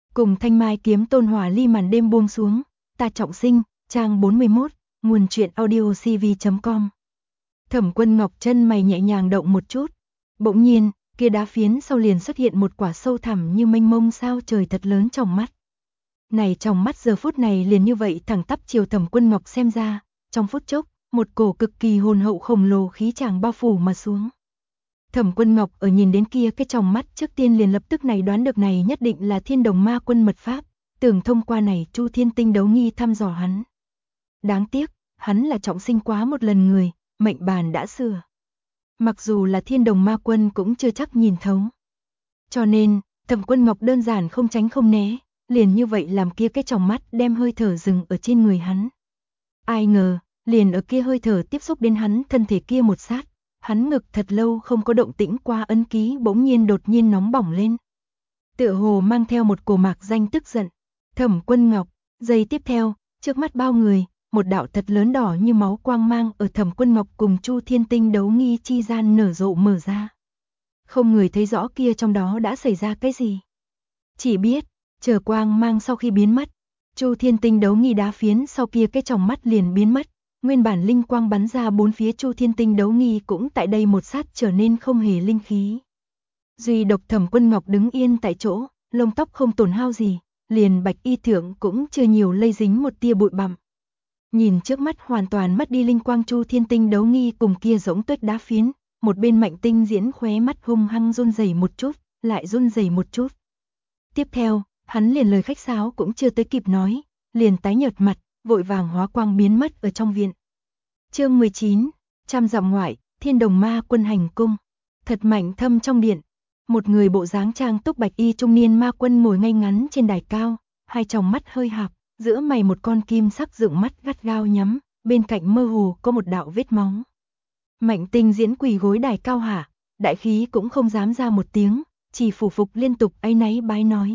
Cùng thanh mai kiếm tôn hỏa ly màn đêm buông xuống, ta trọng sinh, trang 41, nguồn truyện audio cv.com. Thẩm Quân Ngọc chân mày nhẹ nhàng động một chút. Bỗng nhiên, kia đá phiến sau liền xuất hiện một quả sâu thẳm như mênh mông sao trời thật lớn trong mắt. Này trong mắt giờ phút này liền như vậy thẳng tắp chiều Thẩm Quân Ngọc xem ra, trong phút chốc, một cổ cực kỳ hồn hậu khổng lồ khí tràng bao phủ mà xuống. Thẩm Quân Ngọc ở nhìn đến kia cái trong mắt trước tiên liền lập tức này đoán được này nhất định là Thiên Đồng Ma Quân mật pháp, tưởng thông qua này Chu Thiên Tinh đấu nghi thăm dò hắn. Đáng tiếc, hắn là trọng sinh quá một lần người, mệnh bàn đã sửa. Mặc dù là Thiên Đồng Ma Quân cũng chưa chắc nhìn thấu. Cho nên, Thẩm Quân Ngọc đơn giản không tránh không né, liền như vậy làm kia cái trong mắt đem hơi thở dừng ở trên người hắn. Ai ngờ, liền ở kia hơi thở tiếp xúc đến hắn thân thể kia một sát, hắn ngực thật lâu không có động tĩnh qua ấn ký bỗng nhiên đột nhiên nóng bỏng lên. Tựa hồ mang theo một cổ mạc danh tức giận. Thẩm Quân Ngọc, giây tiếp theo, trước mắt bao người, một đạo thật lớn đỏ như máu quang mang ở Thẩm Quân Ngọc cùng Chu Thiên Tinh đấu nghi chi gian nở rộ mở ra. Không người thấy rõ kia trong đó đã xảy ra cái gì. Chỉ biết, chờ quang mang sau khi biến mất, Chu Thiên Tinh đấu nghi đá phiến sau kia cái trong mắt liền biến mất. Nguyên bản linh quang bắn ra bốn phía Chu Thiên Tinh đấu nghi cũng tại đây một sát trở nên không hề linh khí. Duy độc Thẩm Quân Ngọc đứng yên tại chỗ, lông tóc không tổn hao gì, liền bạch y thượng cũng chưa nhiều lây dính một tia bụi bặm. Nhìn trước mắt hoàn toàn mất đi linh quang Chu Thiên Tinh đấu nghi cùng kia giống tuyết đá phiến, một bên Mạnh Tinh Diễn khóe mắt hung hăng run rẩy một chút, lại run rẩy một chút. Tiếp theo, hắn liền lời khách sáo cũng chưa tới kịp nói, liền tái nhợt mặt, vội vàng hóa quang biến mất ở trong viện. Chương 19, trăm dặm ngoại, Thiên Đồng Ma Quân hành cung. Thật mạnh thâm trong điện, một người bộ dáng trang túc bạch y trung niên ma quân ngồi ngay ngắn trên đài cao, hai tròng mắt hơi hạp, giữa mày một con kim sắc dựng mắt gắt gao nhắm, bên cạnh mơ hồ có một đạo vết máu. Mạnh Tinh Diễn quỳ gối đài cao hạ, đại khí cũng không dám ra một tiếng, chỉ phủ phục liên tục áy náy bái nói.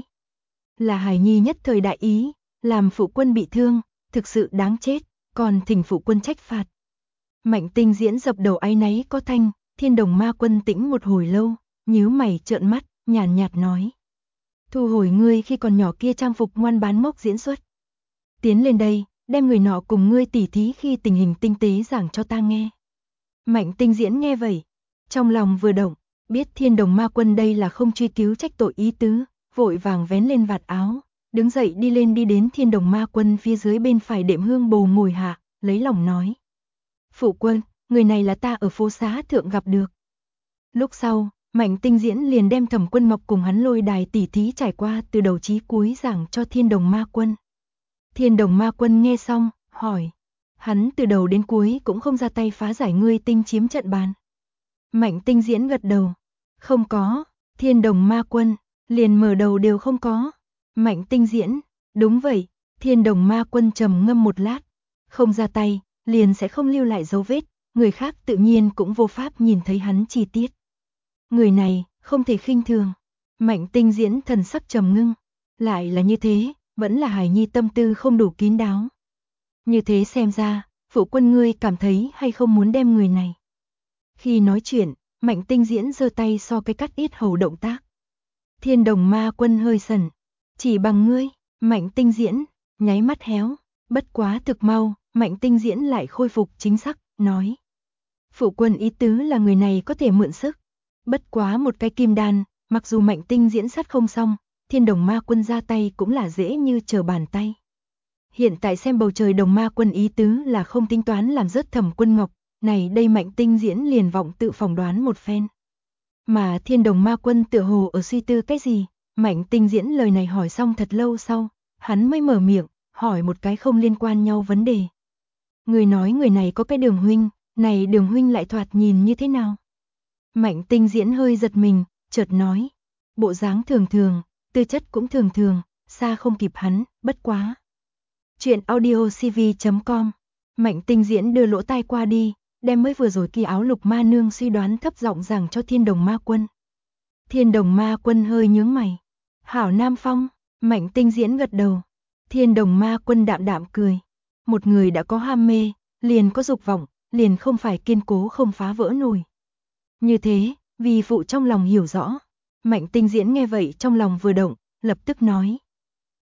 Là hài nhi nhất thời đại ý, làm phụ quân bị thương, thực sự đáng chết, còn thỉnh phụ quân trách phạt. Mạnh Tinh Diễn dập đầu áy náy có thanh, Thiên Đồng Ma Quân tĩnh một hồi lâu, nhíu mày trợn mắt, nhàn nhạt nói. Thu hồi ngươi khi còn nhỏ kia trang phục ngoan bán mốc diễn xuất. Tiến lên đây, đem người nọ cùng ngươi tỉ thí khi tình hình tinh tế giảng cho ta nghe. Mạnh Tinh Diễn nghe vậy, trong lòng vừa động, biết Thiên Đồng Ma Quân đây là không truy cứu trách tội ý tứ, vội vàng vén lên vạt áo, đứng dậy đi lên đi đến Thiên Đồng Ma Quân phía dưới bên phải đệm hương bồ ngồi hạ, lấy lòng nói. Phụ quân, người này là ta ở phố xá thượng gặp được. Lúc sau, Mạnh Tinh Diễn liền đem Thẩm Quân Ngọc cùng hắn lôi đài tỉ thí trải qua từ đầu chí cuối giảng cho Thiên Đồng Ma Quân. Thiên Đồng Ma Quân nghe xong, hỏi. Hắn từ đầu đến cuối cũng không ra tay phá giải ngươi tinh chiếm trận bàn. Mạnh Tinh Diễn gật đầu. Không có, Thiên Đồng Ma Quân, liền mở đầu đều không có. Mạnh Tinh Diễn, đúng vậy, Thiên Đồng Ma Quân trầm ngâm một lát. Không ra tay, liền sẽ không lưu lại dấu vết, người khác tự nhiên cũng vô pháp nhìn thấy hắn chi tiết. Người này, không thể khinh thường. Mạnh Tinh Diễn thần sắc trầm ngưng. Lại là như thế, vẫn là hài nhi tâm tư không đủ kín đáo. Như thế xem ra, phụ quân ngươi cảm thấy hay không muốn đem người này. Khi nói chuyện, Mạnh Tinh Diễn giơ tay so cái cắt ít hầu động tác. Thiên Đồng Ma Quân hơi sần. Chỉ bằng ngươi, Mạnh Tinh Diễn, nháy mắt héo, bất quá thực mau, Mạnh Tinh Diễn lại khôi phục chính xác, nói. Phụ quân ý tứ là người này có thể mượn sức. Bất quá một cái kim đan, mặc dù Mạnh Tinh Diễn sát không xong, Thiên Đồng Ma Quân ra tay cũng là dễ như trở bàn tay. Hiện tại xem bầu trời Đồng Ma Quân ý tứ là không tính toán làm rớt Thẩm Quân Ngọc, này đây Mạnh Tinh Diễn liền vọng tự phỏng đoán một phen. Mà Thiên Đồng Ma Quân tựa hồ ở suy tư cái gì, Mạnh Tinh Diễn lời này hỏi xong thật lâu sau, hắn mới mở miệng, hỏi một cái không liên quan nhau vấn đề. Người nói người này có cái Đường huynh, này Đường huynh lại thoạt nhìn như thế nào? Mạnh Tinh Diễn hơi giật mình, chợt nói, bộ dáng thường thường, tư chất cũng thường thường, xa không kịp hắn, bất quá. Chuyện audio cv.com. Mạnh Tinh Diễn đưa lỗ tai qua đi, đem mới vừa rồi kia áo lục ma nương suy đoán thấp giọng rằng cho Thiên Đồng Ma Quân. Thiên Đồng Ma Quân hơi nhướng mày. Hảo Nam Phong, Mạnh Tinh Diễn gật đầu. Thiên Đồng Ma Quân đạm đạm cười. Một người đã có ham mê, liền có dục vọng, liền không phải kiên cố không phá vỡ nổi. Như thế, vì phụ trong lòng hiểu rõ. Mạnh Tinh Diễn nghe vậy trong lòng vừa động, lập tức nói.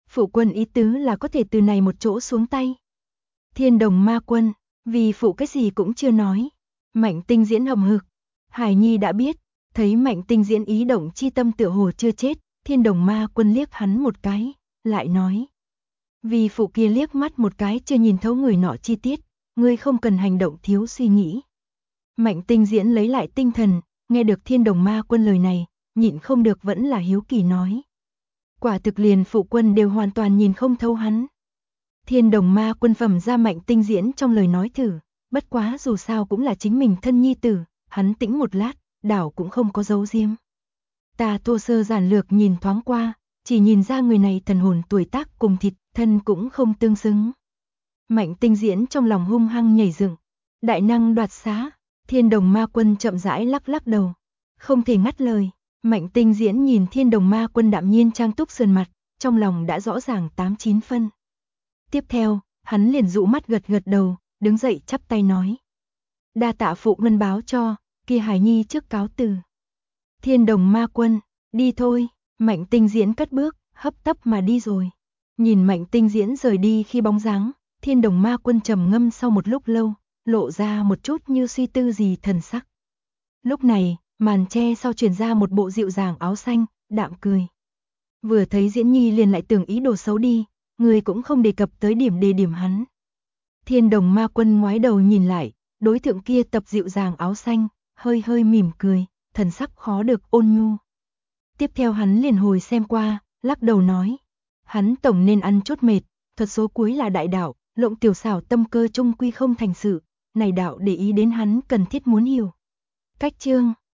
Phụ quân ý tứ là có thể từ này một chỗ xuống tay. Thiên Đồng Ma Quân, vì phụ cái gì cũng chưa nói. Mạnh Tinh Diễn hầm hực. Hải Nhi đã biết, thấy Mạnh Tinh Diễn ý động chi tâm tựa hồ chưa chết, Thiên Đồng Ma Quân liếc hắn một cái, lại nói. Vì phụ kia liếc mắt một cái chưa nhìn thấu người nọ chi tiết, ngươi không cần hành động thiếu suy nghĩ. Mạnh Tinh Diễn lấy lại tinh thần, nghe được Thiên Đồng Ma Quân lời này, nhịn không được vẫn là hiếu kỳ nói. Quả thực liền phụ quân đều hoàn toàn nhìn không thấu hắn. Thiên Đồng Ma Quân phẩm ra Mạnh Tinh Diễn trong lời nói thử, bất quá dù sao cũng là chính mình thân nhi tử, hắn tĩnh một lát, đảo cũng không có giấu giếm. Ta thô sơ giản lược nhìn thoáng qua, chỉ nhìn ra người này thần hồn tuổi tác cùng thịt thân cũng không tương xứng. Mạnh Tinh Diễn trong lòng hung hăng nhảy dựng, đại năng đoạt xá. Thiên Đồng Ma Quân chậm rãi lắc lắc đầu, không thể ngắt lời. Mạnh Tinh Diễn nhìn Thiên Đồng Ma Quân đạm nhiên trang túc sườn mặt, trong lòng đã rõ ràng 8-9 phân. Tiếp theo, hắn liền dụ mắt gật gật đầu, đứng dậy chắp tay nói. Đa tạ phụ ngân báo cho, kia Hải Nhi trước cáo từ. Thiên Đồng Ma Quân, đi thôi. Mạnh Tinh Diễn cất bước, hấp tấp mà đi rồi. Nhìn Mạnh Tinh Diễn rời đi khi bóng dáng, Thiên Đồng Ma Quân trầm ngâm sau một lúc lâu, lộ ra một chút như suy tư gì thần sắc. Lúc này, màn che sau truyền ra một bộ dịu dàng áo xanh, đạm cười. Vừa thấy Diễn Nhi liền lại tưởng ý đồ xấu đi, người cũng không đề cập tới điểm đề điểm hắn. Thiên Đồng Ma Quân ngoái đầu nhìn lại, đối tượng kia tập dịu dàng áo xanh, hơi hơi mỉm cười, thần sắc khó được ôn nhu. Tiếp theo hắn liền hồi xem qua, lắc đầu nói. Hắn tổng nên ăn chút mệt, thuật số cuối là đại đạo, lộng tiểu xảo tâm cơ chung quy không thành sự, này đạo để ý đến hắn cần thiết muốn hiểu. Cách chương